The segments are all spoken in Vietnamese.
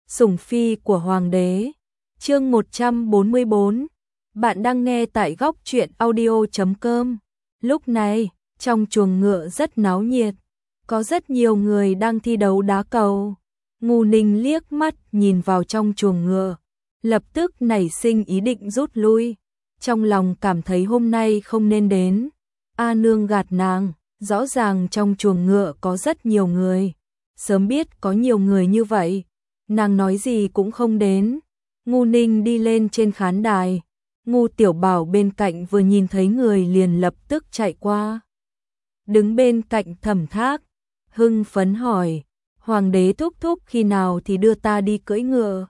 Sủng phi của hoàng đế. Chương 144. Bạn đang nghe tại góc truyện audio.com. Lúc này, trong chuồng ngựa rất náo nhiệt, có rất nhiều người đang thi đấu đá cầu. Ngô Ninh liếc mắt nhìn vào trong chuồng ngựa, lập tức nảy sinh ý định rút lui, trong lòng cảm thấy hôm nay không nên đến. A Nương gạt nàng, rõ ràng trong chuồng ngựa có rất nhiều người, sớm biết có nhiều người như vậy, nàng nói gì cũng không đến. Ngô Ninh đi lên trên khán đài, Ngô Tiểu Bảo bên cạnh vừa nhìn thấy người liền lập tức chạy qua, đứng bên cạnh Thẩm Thác, hưng phấn hỏi: "Hoàng đế thúc thúc khi nào thì đưa ta đi cưỡi ngựa?"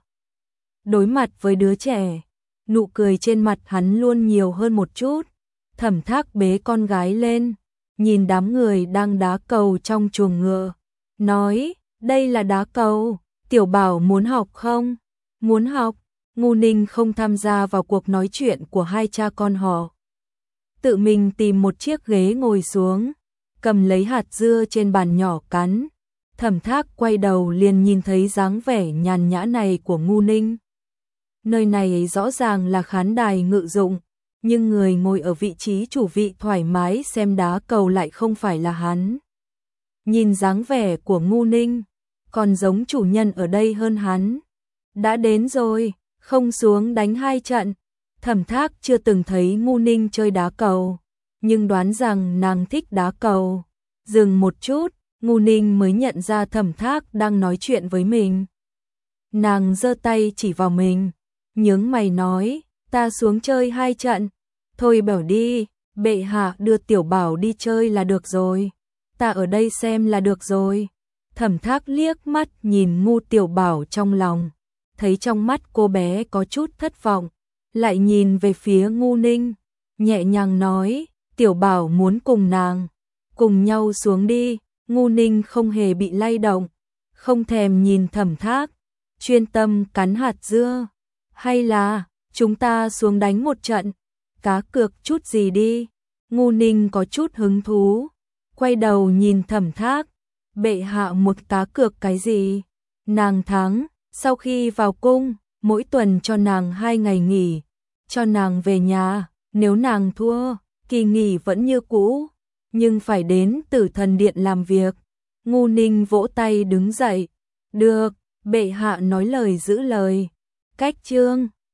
Đối mặt với đứa trẻ, nụ cười trên mặt hắn luôn nhiều hơn một chút. Thẩm Thác bế con gái lên, nhìn đám người đang đá cầu trong chuồng ngựa, nói: "Đây là đá cầu, Tiểu Bảo muốn học không?" "Muốn học." Ngô Ninh không tham gia vào cuộc nói chuyện của hai cha con họ, tự mình tìm một chiếc ghế ngồi xuống, cầm lấy hạt dưa trên bàn nhỏ cắn. Thẩm Thác quay đầu liền nhìn thấy dáng vẻ nhàn nhã này của Ngô Ninh. Nơi này rõ ràng là khán đài ngự dụng, nhưng người ngồi ở vị trí chủ vị thoải mái xem đá cầu lại không phải là hắn. Nhìn dáng vẻ của Ngô Ninh, còn giống chủ nhân ở đây hơn hắn. "Đã đến rồi, không xuống đánh hai trận." Thẩm Thác chưa từng thấy Ngô Ninh chơi đá cầu, nhưng đoán rằng nàng thích đá cầu. Dừng một chút, Ngô Ninh mới nhận ra Thẩm Thác đang nói chuyện với mình. Nàng giơ tay chỉ vào mình, nhướng mày nói: "Ta xuống chơi hai trận." "Thôi bảo đi, bệ hạ đưa Tiểu Bảo đi chơi là được rồi, ta ở đây xem là được rồi." Thẩm Thác liếc mắt nhìn Ngô Tiểu Bảo trong lòng, thấy trong mắt cô bé có chút thất vọng, lại nhìn về phía Ngô Ninh, nhẹ nhàng nói: "Tiểu Bảo muốn cùng nàng, cùng nhau xuống đi." Ngô Ninh không hề bị lay động, không thèm nhìn Thẩm Thác, chuyên tâm cắn hạt dưa. "Hay là chúng ta xuống đánh một trận, cá cược chút gì đi?" Ngô Ninh có chút hứng thú, quay đầu nhìn Thẩm Thác: "Bệ hạ một cá cược cái gì?" Nàng thắng, sau khi vào cung, mỗi tuần cho nàng 2 ngày nghỉ, cho nàng về nhà. Nếu nàng thua, kỳ nghỉ vẫn như cũ, nhưng phải đến Tử Thần Điện làm việc. Ngô Ninh vỗ tay đứng dậy: "Được, bệ hạ nói lời giữ lời." Cách chương